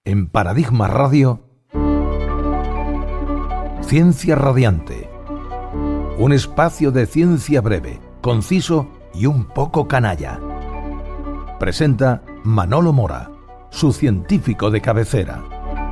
En Paradigma Radio, Ciencia Radiante. Un espacio de ciencia breve, conciso y un poco canalla. Presenta Manolo Mora, su científico de cabecera.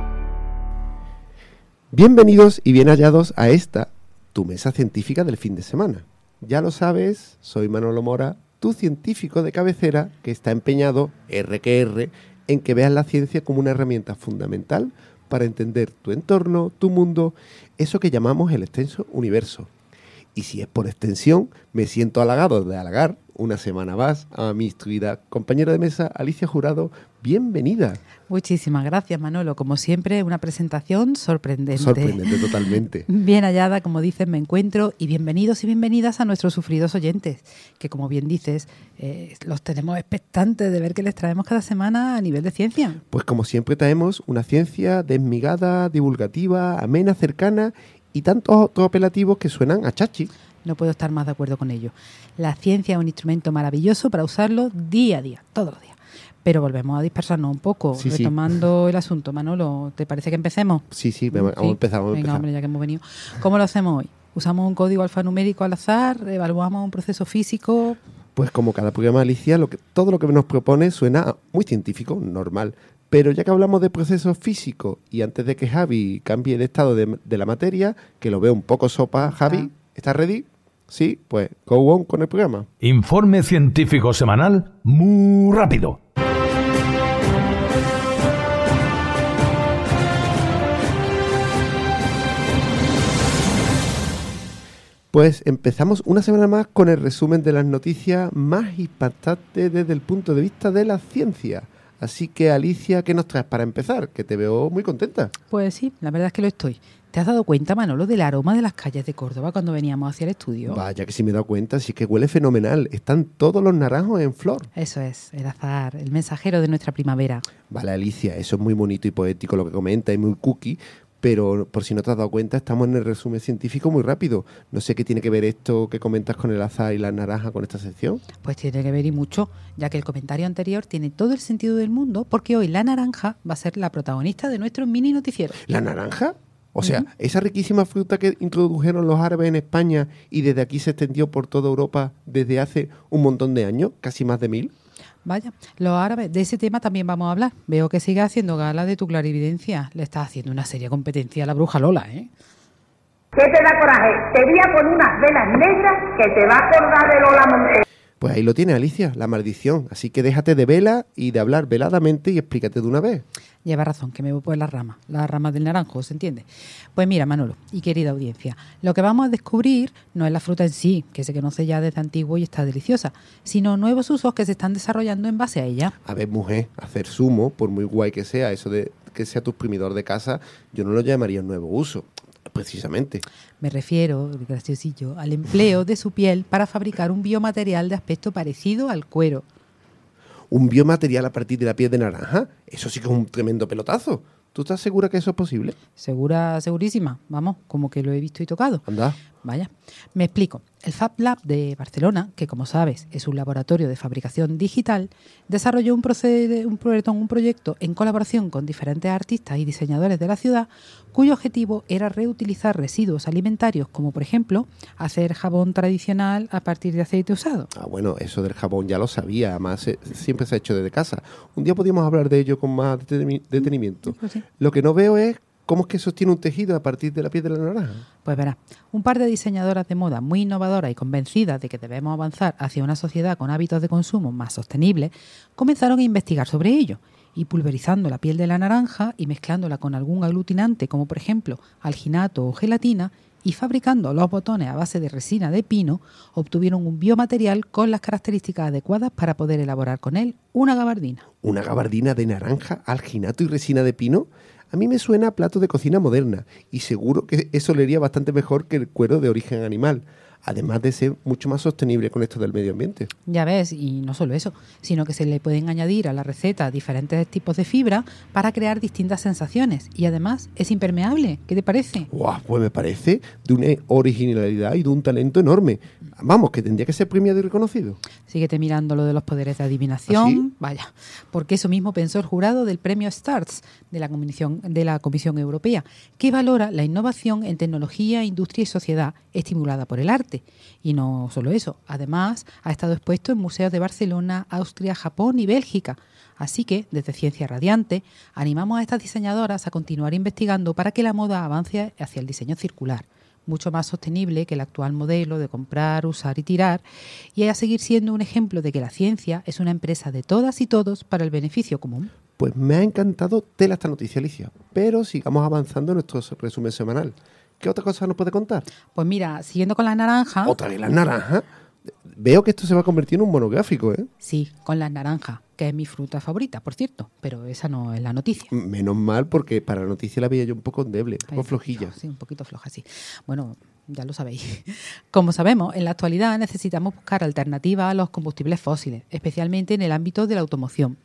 Bienvenidos y bien hallados a esta, tu mesa científica del fin de semana. Ya lo sabes, soy Manolo Mora, tu científico de cabecera que está empeñado, R que R, en que veas la ciencia como una herramienta fundamental para entender tu entorno, tu mundo, eso que llamamos el extenso universo. Y si es por extensión, me siento halagado de halagar una semana más a mi instruida compañera de mesa, Alicia Jurado. Bienvenida. Muchísimas gracias, Manolo. Como siempre, una presentación sorprendente. Sorprendente totalmente. Bien hallada, como dices, me encuentro. Y bienvenidos y bienvenidas a nuestros sufridos oyentes, que como bien dices, los tenemos expectantes de ver qué les traemos cada semana a nivel de ciencia. Pues como siempre traemos una ciencia desmigada, divulgativa, amena, cercana y tantos otros apelativos que suenan a chachi. No puedo estar más de acuerdo con ello. La ciencia es un instrumento maravilloso para usarlo día a día, todos los días. Pero volvemos a dispersarnos un poco, sí, retomando el asunto. Manolo, ¿te parece que empecemos? Sí, vamos a empezar. Venga, hombre, ya que hemos venido. ¿Cómo lo hacemos hoy? ¿Usamos un código alfanumérico al azar? ¿Evaluamos un proceso físico? Pues como cada programa, Alicia, todo lo que nos propone suena muy científico, normal. Pero ya que hablamos de procesos físicos y antes de que Javi cambie de estado de la materia, que lo veo un poco sopa, Javi, ¿estás ready? Sí, pues go on con el programa. Informe científico semanal muy rápido. Pues empezamos una semana más con el resumen de las noticias más impactantes desde el punto de vista de la ciencia. Así que, Alicia, ¿qué nos traes para empezar? Que te veo muy contenta. Pues sí, la verdad es que lo estoy. ¿Te has dado cuenta, Manolo, del aroma de las calles de Córdoba cuando veníamos hacia el estudio? Vaya que sí me he dado cuenta, sí que huele fenomenal. Están todos los naranjos en flor. Eso es, el azahar, el mensajero de nuestra primavera. Vale, Alicia, eso es muy bonito y poético lo que comenta y muy cookie, pero por si no te has dado cuenta, estamos en el resumen científico muy rápido. No sé qué tiene que ver esto que comentas con el azahar y la naranja con esta sección. Pues tiene que ver y mucho, ya que el comentario anterior tiene todo el sentido del mundo, porque hoy la naranja va a ser la protagonista de nuestro mini noticiero. ¿La naranja? O sea, esa riquísima fruta que introdujeron los árabes en España y desde aquí se extendió por toda Europa desde hace un montón de años, casi más de 1000. Vaya, los árabes, de ese tema también vamos a hablar. Veo que sigues haciendo gala de tu clarividencia. Le estás haciendo una seria competencia a la bruja Lola, ¿eh? ¿Qué te da coraje? Te voy a poner unas velas negras que te va a acordar de Lola Montero. Pues ahí lo tiene, Alicia, la maldición. Así que déjate de vela y de hablar veladamente y explícate de una vez. Lleva razón, que me voy por las ramas del naranjo, ¿se entiende? Pues mira, Manolo y querida audiencia, lo que vamos a descubrir no es la fruta en sí, que se conoce ya desde antiguo y está deliciosa, sino nuevos usos que se están desarrollando en base a ella. A ver, mujer, hacer zumo, por muy guay que sea, eso de que sea tu exprimidor de casa, yo no lo llamaría un nuevo uso, precisamente. Me refiero, graciosillo, al empleo de su piel para fabricar un biomaterial de aspecto parecido al cuero. ¿Un biomaterial a partir de la piel de naranja? Eso sí que es un tremendo pelotazo. ¿Tú estás segura que eso es posible? Segura, segurísima. Vamos, como que lo he visto y tocado. Anda. Vaya. Me explico. El Fab Lab de Barcelona, que como sabes es un laboratorio de fabricación digital, desarrolló un proyecto en colaboración con diferentes artistas y diseñadores de la ciudad, cuyo objetivo era reutilizar residuos alimentarios, como por ejemplo hacer jabón tradicional a partir de aceite usado. Ah, bueno, eso del jabón ya lo sabía, además siempre se ha hecho desde casa. Un día podríamos hablar de ello con más detenimiento. Pues sí. Lo que no veo es cómo es que sostiene un tejido a partir de la piel de la naranja. Pues verás, un par de diseñadoras de moda muy innovadoras y convencidas de que debemos avanzar hacia una sociedad con hábitos de consumo más sostenibles, comenzaron a investigar sobre ello y pulverizando la piel de la naranja y mezclándola con algún aglutinante como por ejemplo alginato o gelatina y fabricando los botones a base de resina de pino, obtuvieron un biomaterial con las características adecuadas para poder elaborar con él una gabardina. ¿Una gabardina de naranja, alginato y resina de pino? A mí me suena a plato de cocina moderna y seguro que eso olería bastante mejor que el cuero de origen animal. además de ser mucho más sostenible con esto del medio ambiente. Ya ves, y no solo eso, sino que se le pueden añadir a la receta diferentes tipos de fibra para crear distintas sensaciones. Y además es impermeable. ¿Qué te parece? ¡Guau! Pues me parece de una originalidad y de un talento enorme. Vamos, que tendría que ser premiado y reconocido. Síguete mirando lo de los poderes de adivinación. ¿Ah, sí? Vaya, porque eso mismo pensó el jurado del premio STARS de la Comisión Europea, que valora la innovación en tecnología, industria y sociedad estimulada por el arte. Y no solo eso, además ha estado expuesto en museos de Barcelona, Austria, Japón y Bélgica. Así que, desde Ciencia Radiante, animamos a estas diseñadoras a continuar investigando para que la moda avance hacia el diseño circular, mucho más sostenible que el actual modelo de comprar, usar y tirar, y a seguir siendo un ejemplo de que la ciencia es una empresa de todas y todos para el beneficio común. Pues me ha encantado tela esta noticia, Alicia. Pero sigamos avanzando en nuestro resumen semanal. ¿Qué otra cosa nos puede contar? Pues mira, siguiendo con las naranjas... ¿Otra vez las naranjas? Veo que esto se va a convertir en un monográfico, ¿eh? Sí, con las naranjas, que es mi fruta favorita, por cierto, pero esa no es la noticia. Menos mal, porque para la noticia la veía yo un poco endeble, un poco flojilla. Sí, un poquito floja, sí. Bueno, ya lo sabéis. Como sabemos, en la actualidad necesitamos buscar alternativas a los combustibles fósiles, especialmente en el ámbito de la automoción.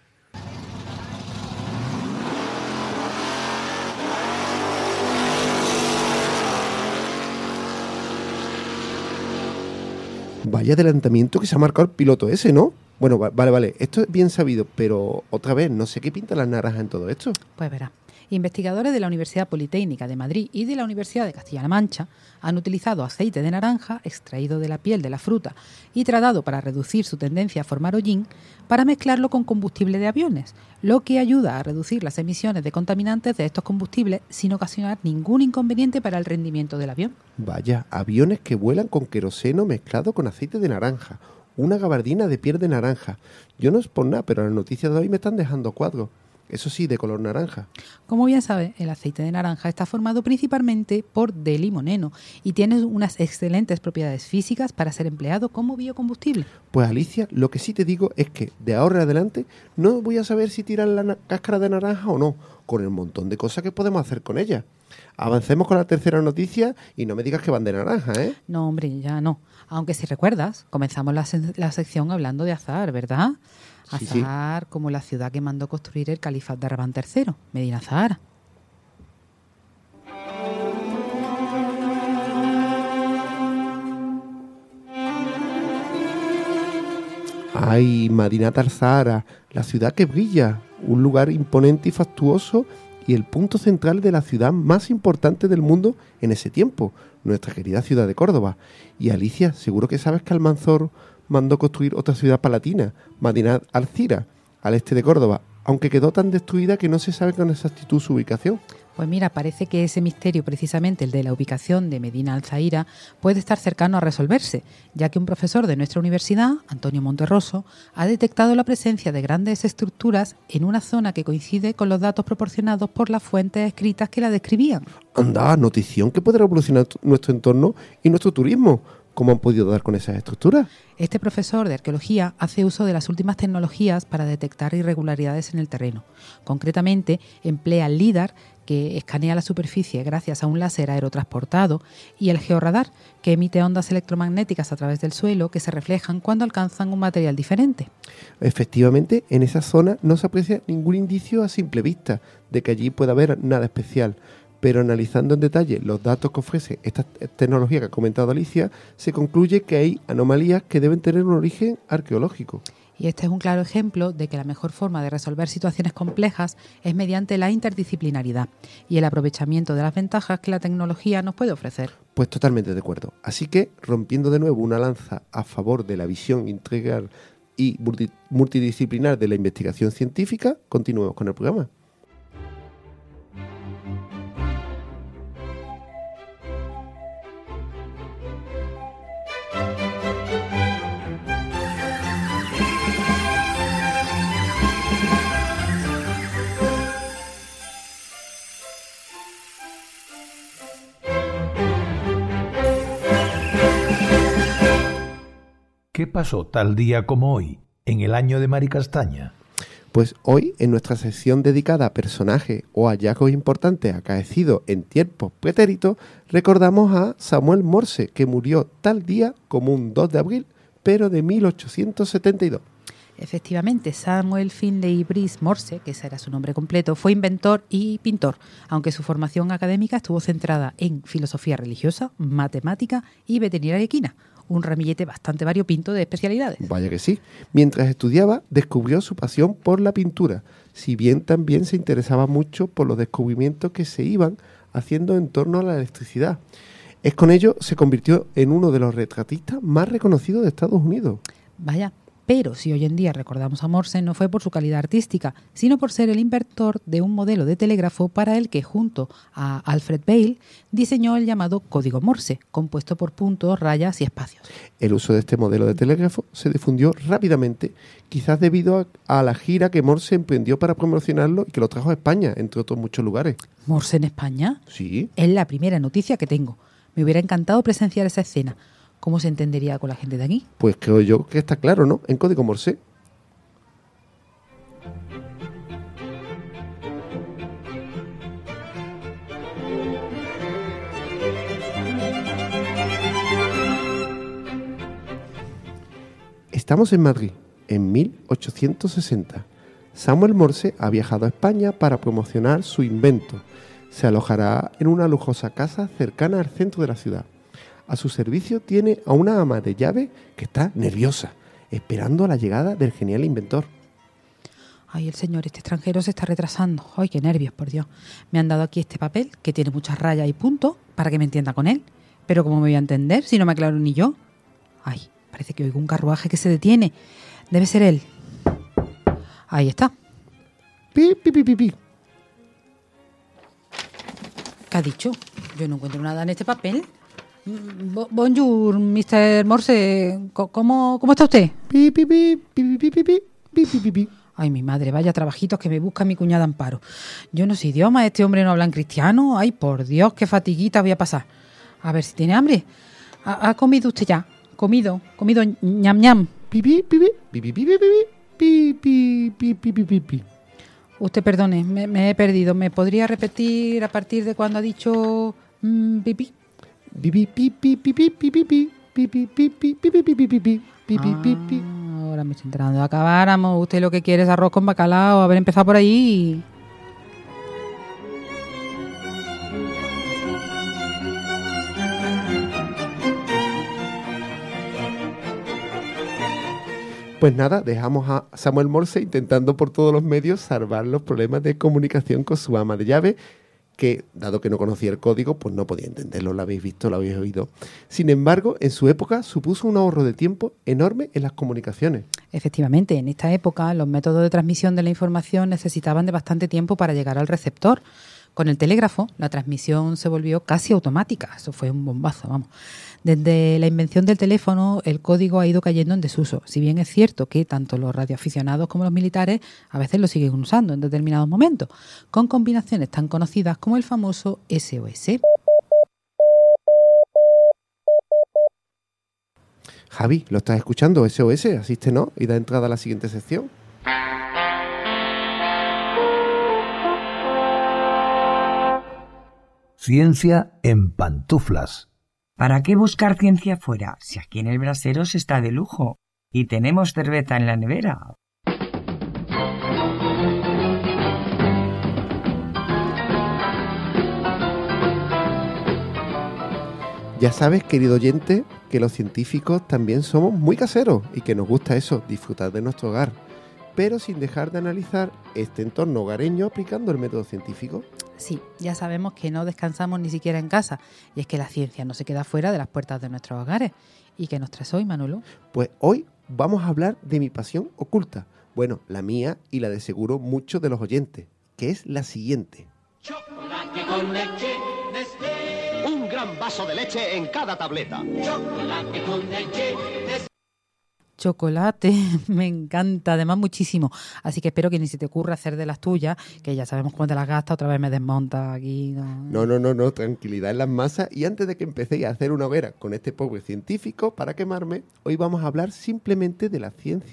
Vaya adelantamiento que se ha marcado el piloto ese, ¿no? Bueno, vale, esto es bien sabido, pero otra vez, no sé qué pinta las naranjas en todo esto. Pues verá, investigadores de la Universidad Politécnica de Madrid y de la Universidad de Castilla-La Mancha han utilizado aceite de naranja extraído de la piel de la fruta y tratado para reducir su tendencia a formar hollín para mezclarlo con combustible de aviones, lo que ayuda a reducir las emisiones de contaminantes de estos combustibles sin ocasionar ningún inconveniente para el rendimiento del avión. Vaya, aviones que vuelan con queroseno mezclado con aceite de naranja, una gabardina de piel de naranja. Yo no es por nada, pero las noticias de hoy me están dejando cuadros. Eso sí, de color naranja. Como bien sabes, el aceite de naranja está formado principalmente por D-limoneno y tiene unas excelentes propiedades físicas para ser empleado como biocombustible. Pues Alicia, lo que sí te digo es que de ahora en adelante no voy a saber si tirar la cáscara de naranja o no, con el montón de cosas que podemos hacer con ella. Avancemos con la tercera noticia y no me digas que van de naranja, ¿eh? No, hombre, ya no. Aunque si recuerdas, comenzamos la sección hablando de azahar, ¿verdad? Azahar, sí. Como la ciudad que mandó construir el califato de Arrabán III, Medina Zahara. Ay, Madinat al-Zahara, la ciudad que brilla, un lugar imponente y fastuoso y el punto central de la ciudad más importante del mundo en ese tiempo, nuestra querida ciudad de Córdoba. Y Alicia, seguro que sabes que Almanzor mandó construir otra ciudad palatina, Madinat al-Zira, al este de Córdoba, aunque quedó tan destruida que no se sabe con exactitud su ubicación. Pues mira, parece que ese misterio, precisamente el de la ubicación de Medina al-Zahira, puede estar cercano a resolverse, ya que un profesor de nuestra universidad, Antonio Monterroso, ha detectado la presencia de grandes estructuras en una zona que coincide con los datos proporcionados por las fuentes escritas que la describían. Anda, notición que puede revolucionar nuestro entorno y nuestro turismo. ¿Cómo han podido dar con esas estructuras? Este profesor de arqueología hace uso de las últimas tecnologías para detectar irregularidades en el terreno. Concretamente, emplea el LIDAR, que escanea la superficie gracias a un láser aerotransportado, y el georradar, que emite ondas electromagnéticas a través del suelo que se reflejan cuando alcanzan un material diferente. Efectivamente, en esa zona no se aprecia ningún indicio a simple vista de que allí pueda haber nada especial. Pero analizando en detalle los datos que ofrece esta tecnología que ha comentado Alicia, se concluye que hay anomalías que deben tener un origen arqueológico. Y este es un claro ejemplo de que la mejor forma de resolver situaciones complejas es mediante la interdisciplinaridad y el aprovechamiento de las ventajas que la tecnología nos puede ofrecer. Pues totalmente de acuerdo. Así que, rompiendo de nuevo una lanza a favor de la visión integral y multidisciplinar de la investigación científica, continuemos con el programa. ¿Qué pasó tal día como hoy, en el año de Maricastaña? Pues hoy, en nuestra sección dedicada a personajes o hallazgos importantes acaecidos en tiempos pretéritos, recordamos a Samuel Morse, que murió tal día como un 2 de abril, pero de 1872. Efectivamente, Samuel Finley Breese Morse, que ese era su nombre completo, fue inventor y pintor, aunque su formación académica estuvo centrada en filosofía religiosa, matemática y veterinaria equina, un ramillete bastante variopinto de especialidades. Vaya que sí. Mientras estudiaba, descubrió su pasión por la pintura, si bien también se interesaba mucho por los descubrimientos que se iban haciendo en torno a la electricidad. Con ello se convirtió en uno de los retratistas más reconocidos de Estados Unidos. Vaya. Pero si hoy en día recordamos a Morse, no fue por su calidad artística, sino por ser el inventor de un modelo de telégrafo para el que, junto a Alfred Bell, diseñó el llamado código Morse, compuesto por puntos, rayas y espacios. El uso de este modelo de telégrafo se difundió rápidamente, quizás debido a la gira que Morse emprendió para promocionarlo y que lo trajo a España, entre otros muchos lugares. ¿Morse en España? Sí. Es la primera noticia que tengo. Me hubiera encantado presenciar esa escena. ¿Cómo se entendería con la gente de aquí? Pues creo yo que está claro, ¿no? En código Morse. Estamos en Madrid, en 1860. Samuel Morse ha viajado a España para promocionar su invento. Se alojará en una lujosa casa cercana al centro de la ciudad. A su servicio tiene a una ama de llave que está nerviosa, esperando a la llegada del genial inventor. Ay, el señor, este extranjero se está retrasando. Ay, qué nervios, por Dios. Me han dado aquí este papel que tiene muchas rayas y puntos para que me entienda con él. Pero ¿cómo me voy a entender si no me aclaro ni yo? Ay, parece que oigo un carruaje que se detiene. Debe ser él. Ahí está. Pi, pi, pi, pi, pi. ¿Qué ha dicho? Yo no encuentro nada en este papel. Bonjour, Mr. Morse. ¿Cómo está usted? Pi, pi, pi, pi, pi, pi, pi, pi, pi, pi, pi. Ay, mi madre, vaya trabajitos que me busca mi cuñada Amparo. Yo no sé idioma, este hombre no habla en cristiano. Ay, por Dios, qué fatiguita voy a pasar. A ver si tiene hambre. ¿Ha comido usted ya? Comido, ñam ñam. Pi, pi, pi, pi, pi, pi, pi, pi, pi, pi, pi, pi, pi, pi. Usted perdone, me he perdido. ¿Me podría repetir a partir de cuando ha dicho pipí? Ahora me estoy enterando. Acabáramos. Usted lo que quiere es arroz con bacalao. Haber empezado por ahí. Pues nada, dejamos a Samuel Morse intentando por todos los medios salvar los problemas de comunicación con su ama de llave, que, dado que no conocía el código, pues no podía entenderlo, lo habéis visto, lo habéis oído. Sin embargo, en su época supuso un ahorro de tiempo enorme en las comunicaciones. Efectivamente, en esta época los métodos de transmisión de la información necesitaban de bastante tiempo para llegar al receptor. Con el telégrafo, la transmisión se volvió casi automática. Eso fue un bombazo, vamos. Desde la invención del teléfono, el código ha ido cayendo en desuso. Si bien es cierto que tanto los radioaficionados como los militares a veces lo siguen usando en determinados momentos, con combinaciones tan conocidas como el famoso SOS. Javi, ¿lo estás escuchando? SOS, asístenos y da entrada a la siguiente sección. Ciencia en pantuflas. ¿Para qué buscar ciencia fuera si aquí en el brasero se está de lujo y tenemos cerveza en la nevera? Ya sabes, querido oyente, que los científicos también somos muy caseros y que nos gusta eso, disfrutar de nuestro hogar, pero sin dejar de analizar este entorno hogareño aplicando el método científico. Sí, ya sabemos que no descansamos ni siquiera en casa, y es que la ciencia no se queda fuera de las puertas de nuestros hogares. ¿Y qué nos traes hoy, Manolo? Pues hoy vamos a hablar de mi pasión oculta, bueno, la mía y la de seguro muchos de los oyentes, que es la siguiente. Chocolate con leche Nestlé. Un gran vaso de leche en cada tableta. Chocolate con leche Nestlé. Chocolate, me encanta, además muchísimo. Así que espero que ni se te ocurra hacer de las tuyas, que ya sabemos cómo te las gastas, otra vez me desmonta aquí. No, tranquilidad en las masas. Y antes de que empecéis a hacer una hoguera con este pobre científico para quemarme, hoy vamos a hablar simplemente de la ciencia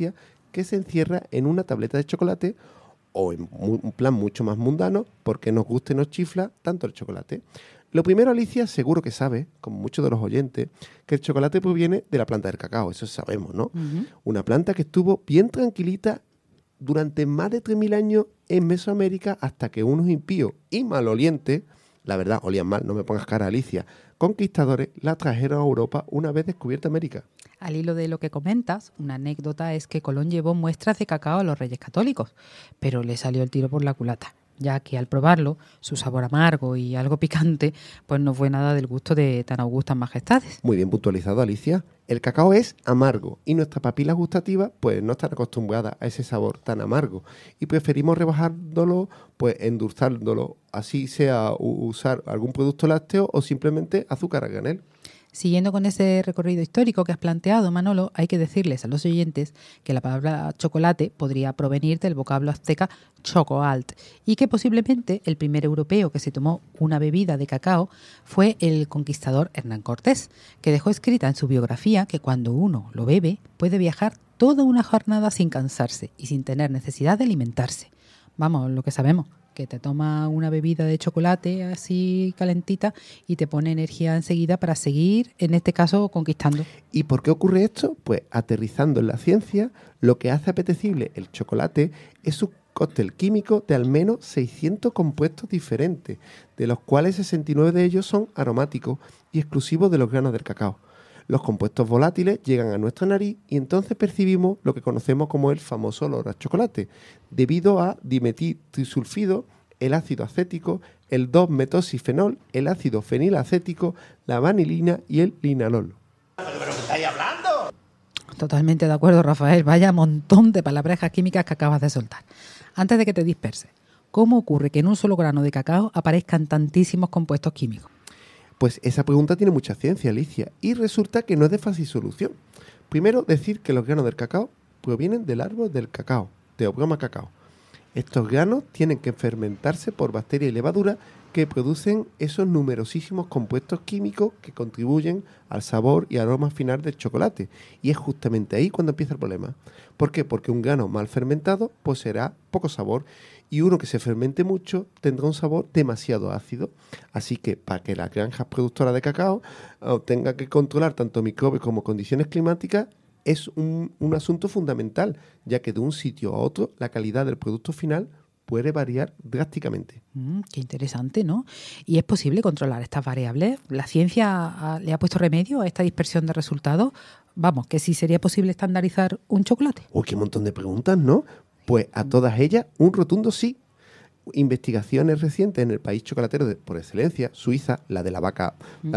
que se encierra en una tableta de chocolate o en un plan mucho más mundano, porque nos gusta y nos chifla tanto el chocolate. Lo primero, Alicia, seguro que sabe, como muchos de los oyentes, que el chocolate proviene de la planta del cacao, eso sabemos, ¿no? Uh-huh. Una planta que estuvo bien tranquilita durante más de 3.000 años en Mesoamérica hasta que unos impíos y malolientes, la verdad, olían mal, no me pongas cara, Alicia, conquistadores la trajeron a Europa una vez descubierta América. Al hilo de lo que comentas, una anécdota es que Colón llevó muestras de cacao a los reyes católicos, pero le salió el tiro por la culata, ya que al probarlo, su sabor amargo y algo picante, pues no fue nada del gusto de tan augustas majestades. Muy bien puntualizado, Alicia. El cacao es amargo y nuestras papilas gustativas pues no están acostumbradas a ese sabor tan amargo y preferimos rebajándolo, pues endulzándolo, así sea usar algún producto lácteo o simplemente azúcar a granel. Siguiendo con ese recorrido histórico que has planteado, Manolo, hay que decirles a los oyentes que la palabra chocolate podría provenir del vocablo azteca chocoalt y que posiblemente el primer europeo que se tomó una bebida de cacao fue el conquistador Hernán Cortés, que dejó escrita en su biografía que cuando uno lo bebe puede viajar toda una jornada sin cansarse y sin tener necesidad de alimentarse. Vamos, lo que sabemos, que te toma una bebida de chocolate así calentita y te pone energía enseguida para seguir, en este caso, conquistando. ¿Y por qué ocurre esto? Pues aterrizando en la ciencia, lo que hace apetecible el chocolate es su cóctel químico de al menos 600 compuestos diferentes, de los cuales 69 de ellos son aromáticos y exclusivos de los granos del cacao. Los compuestos volátiles llegan a nuestra nariz y entonces percibimos lo que conocemos como el famoso olor a chocolate, debido a dimetiltrisulfido, el ácido acético, el 2-metoxifenol, el ácido fenilacético, la vanilina y el linalol. ¿Pero qué estáis hablando? Totalmente de acuerdo, Rafael. Vaya montón de palabrejas químicas que acabas de soltar. Antes de que te disperses, ¿cómo ocurre que en un solo grano de cacao aparezcan tantísimos compuestos químicos? Pues esa pregunta tiene mucha ciencia, Alicia, y resulta que no es de fácil solución. Primero, decir que los granos del cacao provienen del árbol del cacao, Theobroma cacao. Estos granos tienen que fermentarse por bacterias y levaduras que producen esos numerosísimos compuestos químicos que contribuyen al sabor y aroma final del chocolate. Y es justamente ahí cuando empieza el problema. ¿Por qué? Porque un grano mal fermentado poseerá poco sabor y uno que se fermente mucho tendrá un sabor demasiado ácido. Así que para que las granjas productoras de cacao tengan que controlar tanto microbios como condiciones climáticas, es un asunto fundamental, ya que de un sitio a otro la calidad del producto final puede variar drásticamente. Qué interesante, ¿no? ¿Y es posible controlar estas variables? ¿La ciencia le ha puesto remedio a esta dispersión de resultados? Vamos, que si sería posible estandarizar un chocolate. ¡Uy, qué montón de preguntas!, ¿no? Pues a todas ellas, un rotundo sí. Investigaciones recientes en el país chocolatero por excelencia, Suiza, la de la vaca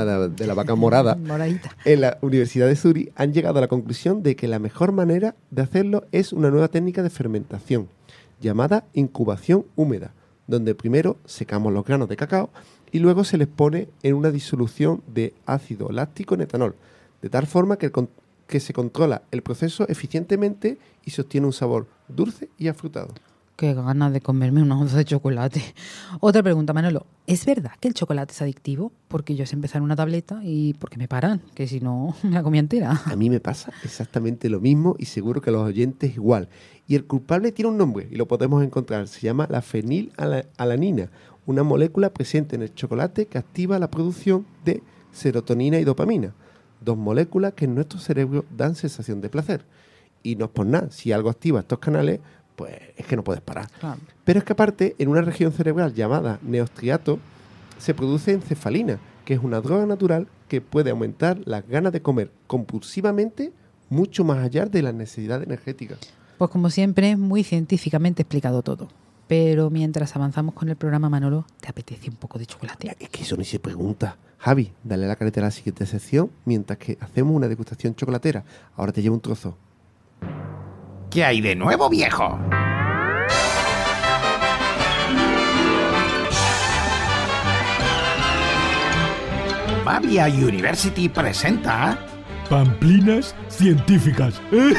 morada, Moradita. En la Universidad de Zurich, han llegado a la conclusión de que la mejor manera de hacerlo es una nueva técnica de fermentación, llamada incubación húmeda, donde primero secamos los granos de cacao y luego se les pone en una disolución de ácido láctico en etanol, de tal forma que se controla el proceso eficientemente y se obtiene un sabor dulce y afrutado. Qué ganas de comerme una onza de chocolate. Otra pregunta, Manolo. ¿Es verdad que el chocolate es adictivo? Porque yo sé empezar una tableta y porque me paran, que si no me la comía entera. A mí me pasa exactamente lo mismo y seguro que a los oyentes igual. Y el culpable tiene un nombre y lo podemos encontrar. Se llama la fenilalanina, una molécula presente en el chocolate que activa la producción de serotonina y dopamina, dos moléculas que en nuestro cerebro dan sensación de placer. Y no es por nada, si algo activa estos canales, pues es que no puedes parar. Claro. Pero es que aparte, en una región cerebral llamada neostriato, se produce encefalina, que es una droga natural que puede aumentar las ganas de comer compulsivamente mucho más allá de las necesidades energéticas. Pues como siempre, muy científicamente explicado todo. Pero mientras avanzamos con el programa, Manolo, ¿te apetece un poco de chocolate? Es que eso ni se pregunta. Javi, dale la carretera a la siguiente sección mientras que hacemos una degustación chocolatera. Ahora te llevo un trozo. ¿Qué hay de nuevo, viejo? Bavia University presenta... Pamplinas científicas.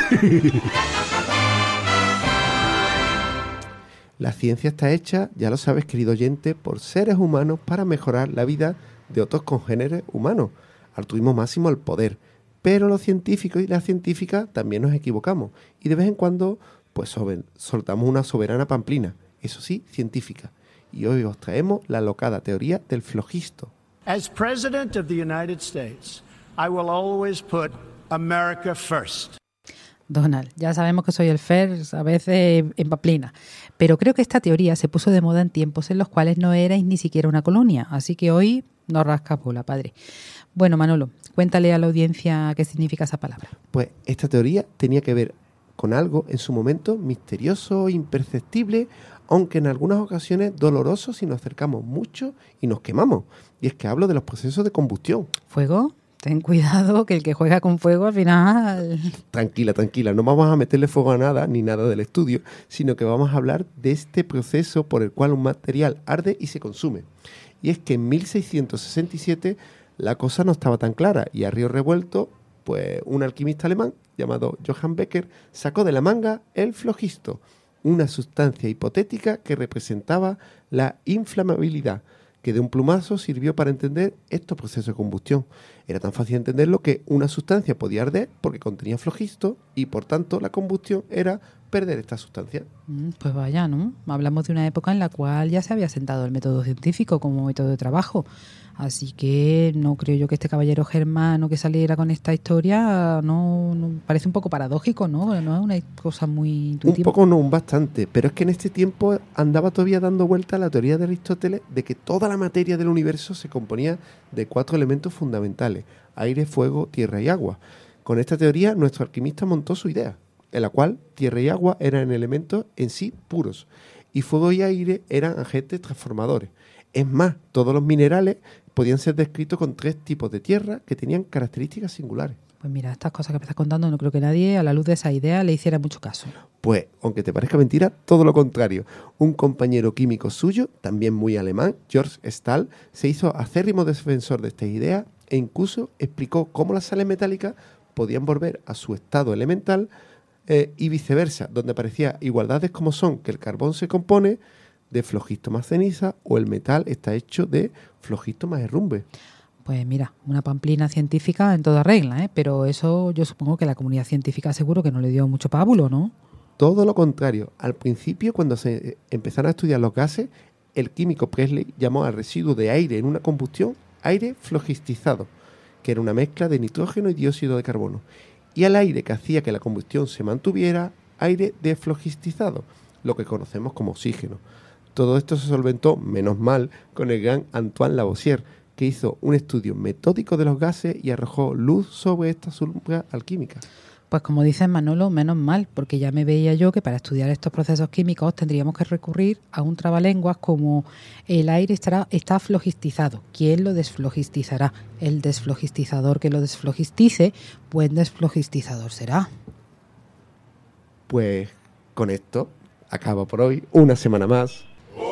La ciencia está hecha, ya lo sabes, querido oyente, por seres humanos para mejorar la vida de otros congéneres humanos. Altruismo máximo al poder. Pero los científicos y las científicas también nos equivocamos y de vez en cuando pues soltamos una soberana pamplina, eso sí, científica. Y hoy os traemos la alocada teoría del flojisto. As President of the United States, I will always put America first. Donald, ya sabemos que soy el FERS, a veces en pamplina, pero creo que esta teoría se puso de moda en tiempos en los cuales no erais ni siquiera una colonia, así que hoy no rasca bola, padre. Bueno, Manolo, cuéntale a la audiencia qué significa esa palabra. Pues esta teoría tenía que ver con algo en su momento misterioso, imperceptible, aunque en algunas ocasiones doloroso si nos acercamos mucho y nos quemamos. Y es que hablo de los procesos de combustión. ¿Fuego? Ten cuidado, que el que juega con fuego al final... Tranquila, no vamos a meterle fuego a nada, ni nada del estudio, sino que vamos a hablar de este proceso por el cual un material arde y se consume. Y es que en 1667 la cosa no estaba tan clara y a río revuelto, pues un alquimista alemán llamado Johann Becker sacó de la manga el flogisto, una sustancia hipotética que representaba la inflamabilidad, que de un plumazo sirvió para entender estos procesos de combustión. Era tan fácil entenderlo que una sustancia podía arder porque contenía flogisto y por tanto la combustión era perder esta sustancia. Pues vaya, ¿no? Hablamos de una época en la cual ya se había sentado el método científico como método de trabajo. Así que no creo yo que este caballero germano que saliera con esta historia no parece un poco paradójico, ¿no? No es una cosa muy intuitiva. Un poco no, un bastante. Pero es que en este tiempo andaba todavía dando vuelta la teoría de Aristóteles de que toda la materia del universo se componía de 4 elementos fundamentales: aire, fuego, tierra y agua. Con esta teoría nuestro alquimista montó su idea, en la cual tierra y agua eran elementos en sí puros y fuego y aire eran agentes transformadores. Es más, todos los minerales podían ser descritos con 3 tipos de tierra que tenían características singulares. Pues mira, estas cosas que me estás contando no creo que nadie a la luz de esa idea le hiciera mucho caso. Pues, aunque te parezca mentira, todo lo contrario. Un compañero químico suyo, también muy alemán, Georg Stahl, se hizo acérrimo defensor de esta idea e incluso explicó cómo las sales metálicas podían volver a su estado elemental y viceversa, donde aparecía igualdades como son que el carbón se compone de flogisto más ceniza o el metal está hecho de flogisto más herrumbe. Pues mira, una pamplina científica en toda regla, ¿eh? Pero eso yo supongo que la comunidad científica seguro que no le dio mucho pábulo, ¿no? Todo lo contrario. Al principio, cuando se empezaron a estudiar los gases, el químico Presley llamó al residuo de aire en una combustión aire flogistizado, que era una mezcla de nitrógeno y dióxido de carbono, y al aire que hacía que la combustión se mantuviera aire deflogistizado, lo que conocemos como oxígeno. Todo esto se solventó, menos mal, con el gran Antoine Lavoisier, que hizo un estudio metódico de los gases y arrojó luz sobre esta sombra alquímica. Pues como dices, Manolo, menos mal, porque ya me veía yo que para estudiar estos procesos químicos tendríamos que recurrir a un trabalenguas como el aire está flogistizado. ¿Quién lo desflogistizará? El desflogistizador que lo desflogistice, buen desflogistizador será. Pues con esto acaba por hoy una semana más.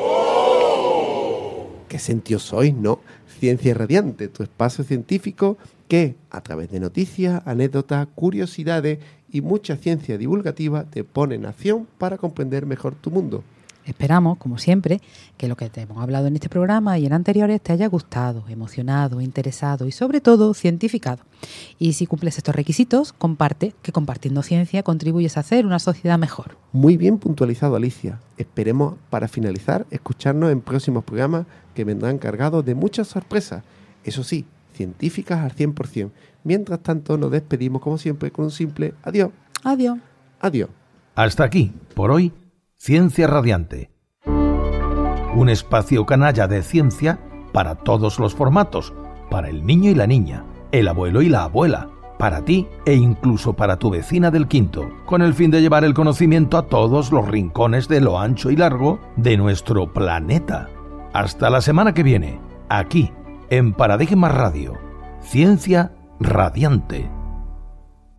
¿Qué sentidos sois, no? Ciencia Radiante, tu espacio científico que, a través de noticias, anécdotas, curiosidades y mucha ciencia divulgativa, te pone en acción para comprender mejor tu mundo. Esperamos, como siempre, que lo que te hemos hablado en este programa y en anteriores te haya gustado, emocionado, interesado y sobre todo cientificado. Y si cumples estos requisitos, comparte, que compartiendo ciencia contribuyes a hacer una sociedad mejor. Muy bien puntualizado, Alicia. Esperemos, para finalizar, escucharnos en próximos programas que vendrán cargados de muchas sorpresas. Eso sí, científicas al 100%. Mientras tanto, nos despedimos como siempre con un simple adiós. Adiós. Adiós. Hasta aquí, por hoy, Ciencia Radiante. Un espacio canalla de ciencia para todos los formatos, para el niño y la niña, el abuelo y la abuela, para ti e incluso para tu vecina del quinto, con el fin de llevar el conocimiento a todos los rincones de lo ancho y largo de nuestro planeta. Hasta la semana que viene, aquí, en Paradigma Radio. Ciencia Radiante.